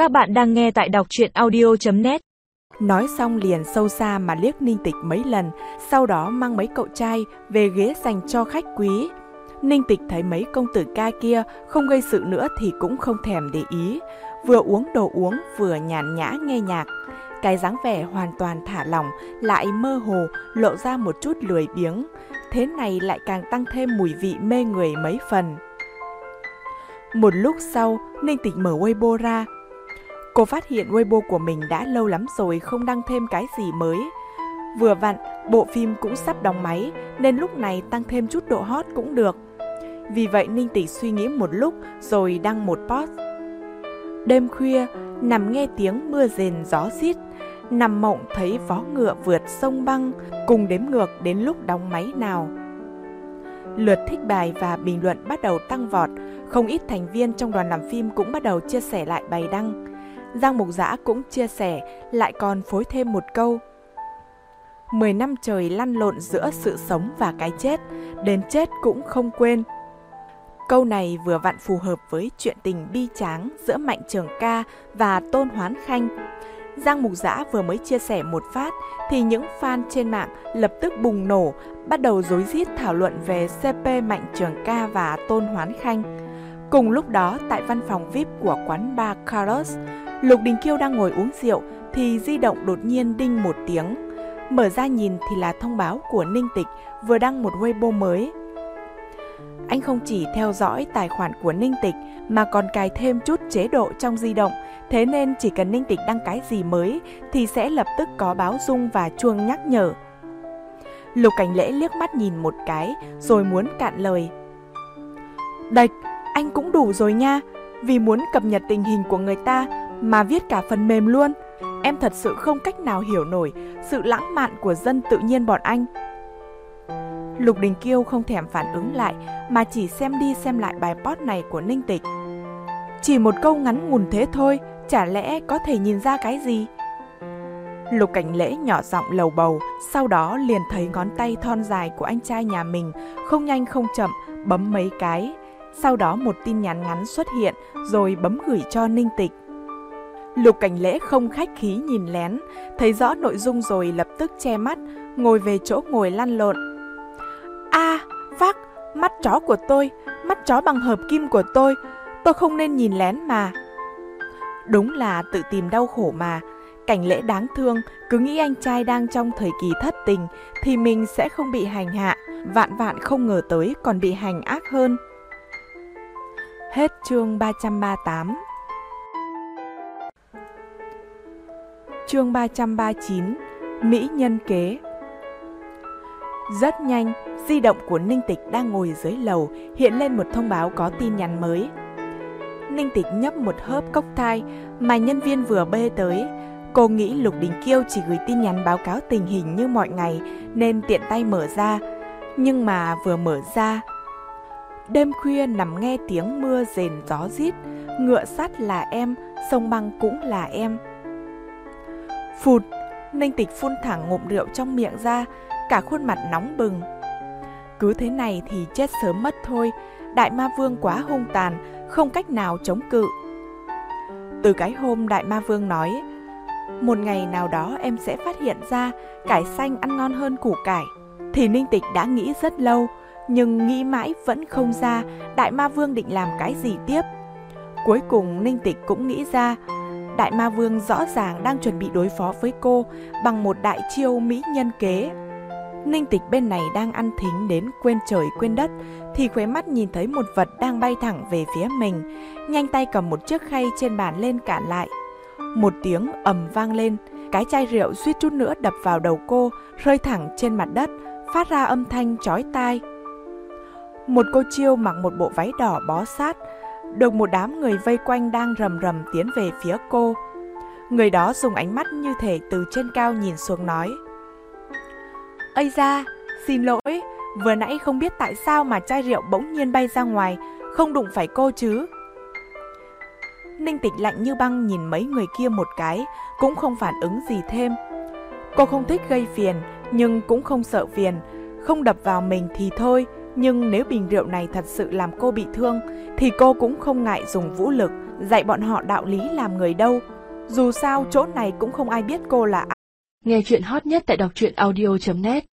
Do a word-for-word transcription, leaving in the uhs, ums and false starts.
Các bạn đang nghe tại đọc truyện audio chấm net. Nói xong liền sâu xa mà liếc Ninh Tịch mấy lần, sau đó mang mấy cậu trai về ghế dành cho khách quý. Ninh Tịch thấy mấy công tử ca kia không gây sự nữa thì cũng không thèm để ý, vừa uống đồ uống vừa nhàn nhã nghe nhạc. Cái dáng vẻ hoàn toàn thả lỏng lại mơ hồ, lộ ra một chút lười biếng. Thế này lại càng tăng thêm mùi vị mê người mấy phần. Một lúc sau, Ninh Tịch mở Weibo ra. Cô phát hiện Weibo của mình đã lâu lắm rồi không đăng thêm cái gì mới. Vừa vặn, bộ phim cũng sắp đóng máy nên lúc này tăng thêm chút độ hot cũng được. Vì vậy Ninh Tịch suy nghĩ một lúc rồi đăng một post. Đêm khuya, nằm nghe tiếng mưa rền gió rít, nằm mộng thấy vó ngựa vượt sông băng, cùng đếm ngược đến lúc đóng máy nào. Lượt thích bài và bình luận bắt đầu tăng vọt, không ít thành viên trong đoàn làm phim cũng bắt đầu chia sẻ lại bài đăng. Giang Mục Dã cũng chia sẻ, lại còn phối thêm một câu. Mười năm trời lăn lộn giữa sự sống và cái chết, đến chết cũng không quên. Câu này vừa vặn phù hợp với chuyện tình bi tráng giữa Mạnh Trường Ca và Tôn Hoán Khanh. Giang Mục Dã vừa mới chia sẻ một phát thì những fan trên mạng lập tức bùng nổ, bắt đầu rối rít thảo luận về xê pê Mạnh Trường Ca và Tôn Hoán Khanh. Cùng lúc đó, tại văn phòng vi ai pi của quán bar Carlos, Lục Đình Kiêu đang ngồi uống rượu thì di động đột nhiên đinh một tiếng. Mở ra nhìn thì là thông báo của Ninh Tịch vừa đăng một Weibo mới. Anh không chỉ theo dõi tài khoản của Ninh Tịch mà còn cài thêm chút chế độ trong di động, thế nên chỉ cần Ninh Tịch đăng cái gì mới thì sẽ lập tức có báo rung và chuông nhắc nhở. Lục Cảnh Lễ liếc mắt nhìn một cái rồi muốn cạn lời. Đạch, anh cũng đủ rồi nha, vì muốn cập nhật tình hình của người ta mà viết cả phần mềm luôn. Em thật sự không cách nào hiểu nổi sự lãng mạn của dân tự nhiên bọn anh. Lục Đình Kiêu không thèm phản ứng lại mà chỉ xem đi xem lại bài post này của Ninh Tịch. Chỉ một câu ngắn ngủn thế thôi, chả lẽ có thể nhìn ra cái gì? Lục Cảnh Lễ nhỏ giọng lầu bầu, sau đó liền thấy ngón tay thon dài của anh trai nhà mình không nhanh không chậm bấm mấy cái. Sau đó một tin nhắn ngắn xuất hiện rồi bấm gửi cho Ninh Tịch. Lục Cảnh Lễ không khách khí nhìn lén, thấy rõ nội dung rồi lập tức che mắt, ngồi về chỗ ngồi lăn lộn. A, à, phác, mắt chó của tôi, mắt chó bằng hợp kim của tôi, tôi không nên nhìn lén mà. Đúng là tự tìm đau khổ mà. Cảnh Lễ đáng thương, cứ nghĩ anh trai đang trong thời kỳ thất tình thì mình sẽ không bị hành hạ, vạn vạn không ngờ tới còn bị hành ác hơn. Hết chương ba trăm ba mươi tám. Chương ba trăm ba mươi chín. Mỹ nhân kế. Rất nhanh, di động của Ninh Tịch đang ngồi dưới lầu hiện lên một thông báo có tin nhắn mới. Ninh Tịch nhấp một hớp cốc thai mà nhân viên vừa bê tới. Cô nghĩ Lục Đình Kiêu chỉ gửi tin nhắn báo cáo tình hình như mọi ngày nên tiện tay mở ra. Nhưng mà vừa mở ra, đêm khuya nằm nghe tiếng mưa rền gió rít, ngựa sắt là em, sông băng cũng là em. Phụt, Ninh Tịch phun thẳng ngụm rượu trong miệng ra, cả khuôn mặt nóng bừng. Cứ thế này thì chết sớm mất thôi, Đại Ma Vương quá hung tàn, không cách nào chống cự. Từ cái hôm Đại Ma Vương nói, một ngày nào đó em sẽ phát hiện ra cải xanh ăn ngon hơn củ cải, thì Ninh Tịch đã nghĩ rất lâu, nhưng nghĩ mãi vẫn không ra Đại Ma Vương định làm cái gì tiếp. Cuối cùng Ninh Tịch cũng nghĩ ra, Đại Ma Vương rõ ràng đang chuẩn bị đối phó với cô bằng một đại chiêu mỹ nhân kế. Ninh Tịch bên này đang ăn thính đến quên trời quên đất thì khóe mắt nhìn thấy một vật đang bay thẳng về phía mình, nhanh tay cầm một chiếc khay trên bàn lên cản lại. Một tiếng ầm vang lên, cái chai rượu suýt chút nữa đập vào đầu cô, rơi thẳng trên mặt đất, phát ra âm thanh chói tai. Một cô chiêu mặc một bộ váy đỏ bó sát, được một đám người vây quanh đang rầm rầm tiến về phía cô. Người đó dùng ánh mắt như thể từ trên cao nhìn xuống nói: Ây da, xin lỗi, vừa nãy không biết tại sao mà chai rượu bỗng nhiên bay ra ngoài, không đụng phải cô chứ. Ninh Tịch lạnh như băng nhìn mấy người kia một cái, cũng không phản ứng gì thêm. Cô không thích gây phiền, nhưng cũng không sợ phiền, không đập vào mình thì thôi, nhưng nếu bình rượu này thật sự làm cô bị thương, thì cô cũng không ngại dùng vũ lực, dạy bọn họ đạo lý làm người đâu. Dù sao chỗ này cũng không ai biết cô là ai. Nghe chuyện hot nhất tại đọc truyện audio chấm net.